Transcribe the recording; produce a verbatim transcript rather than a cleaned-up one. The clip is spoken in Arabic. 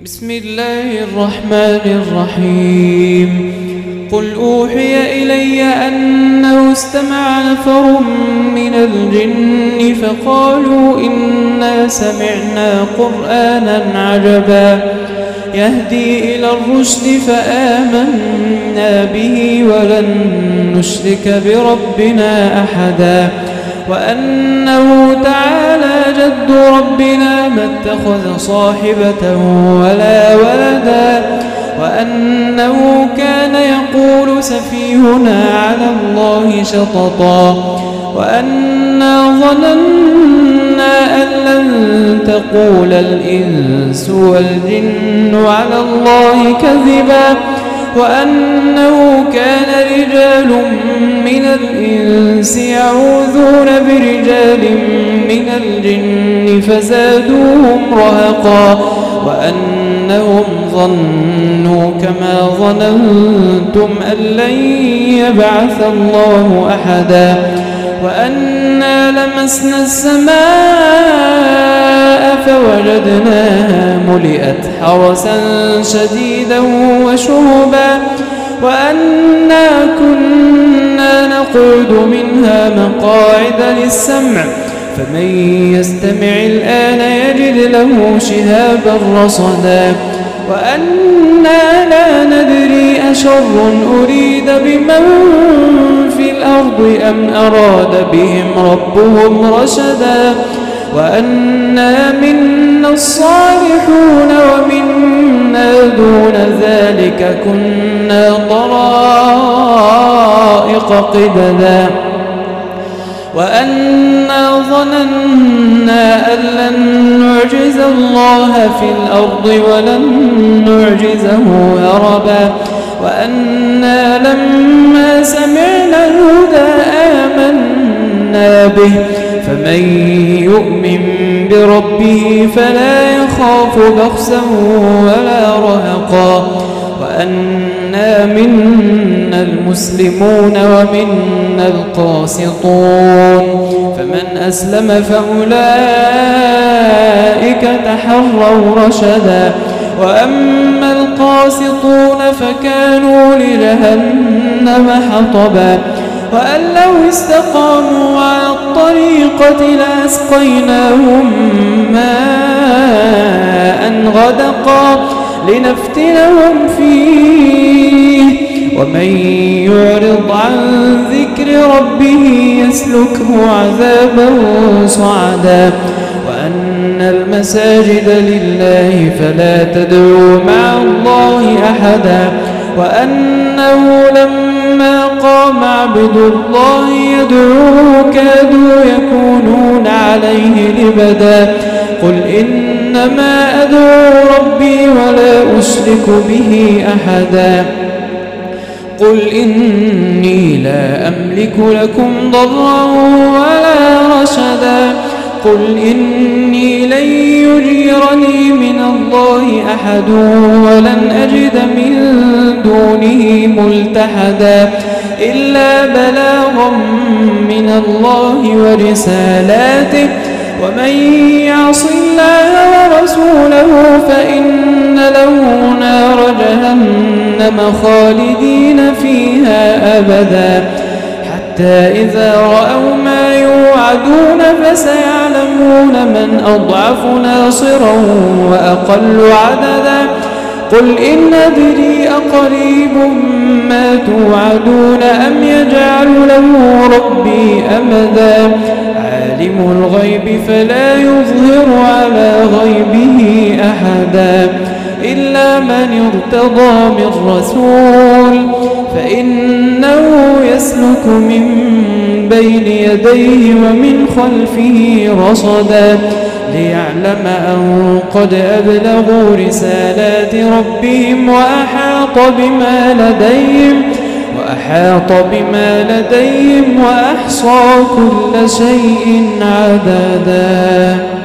بسم الله الرحمن الرحيم. قل أوحي إلي أنه استمع نفر من الجن فقالوا إنا سمعنا قرآنا عجبا يهدي إلى الرشد فآمنا به ولن نشرك بربنا أحدا وأنه تعالى جد ربنا ما اتخذ صاحبة ولا ولدا وأنه كان يقول سفيهنا على الله شططا وأنا ظننا أن لن تقول الإنس والجن على الله كذبا وأنه كان رجال من الإنس يعوذون برجال من الجن فزادوهم رهقا وأنهم ظنوا كما ظننتم أن لن يبعث الله أحدا وأنا لمسنا السماء فوجدناها ملئت حرسا شديدا وشهبا وأنا كنا نقعد منها مقاعد للسمع فمن يستمع الآن يجد له شهابا رصدا وأنا لا ندري أشر أريد بمن في الأرض أم أراد بهم ربهم رشدا وأنا منا الصالحون ومنا دون ذلك كنا طرائق قددا وأنا ظننا أن لن نعجز الله في الأرض ولن نعجزه هربا وأنا لما سمعنا الهدى آمنا به فمن يؤمن بربه فلا يخاف بخسا ولا رهقا وأنا منا المسلمون ومنا القاسطون فمن أسلم فأولئك تحروا رشدا وأما القاسطون فكانوا لجهنم حطبا وأن لو استقاموا على الطريقة لأسقيناهم ماء غدقا لنفتنهم فيه ومن يعرض عن ذكر ربه يسلكه عذابا صعدا وأن المساجد لله فلا تدعوا مع الله أحدا وأنه لما قام عبد الله يدعوه كادوا يكونون عليه لبدا قل إنما أدعو ربي ولا أشرك به أحدا قل إني لا أملك لكم ضرا ولا رشدا قل إني لن يجيرني من الله أحد ولن أجد من دونه ملتحدا إلا بلاغا من الله ورسالاته ومن يعص الله ورسوله فإن له نار جهنم خالدين فيها أبدا حتى إذا رأوا ما يوعدون فسيعلمون من أضعف ناصرا وأقل عددا قل إن أدري أقريب ما توعدون أم يجعل له ربي أمدا عالم الغيب فلا يظهر على غيبه أحدا إلا من ارتضى من رسول فإنه يسلك من بين يديه ومن خلفه رصدا ليعلم أن قد أبلغوا رسالات ربهم وأحاط بما لديهم وأحاط بما لديهم وأحصى كل شيء عددا.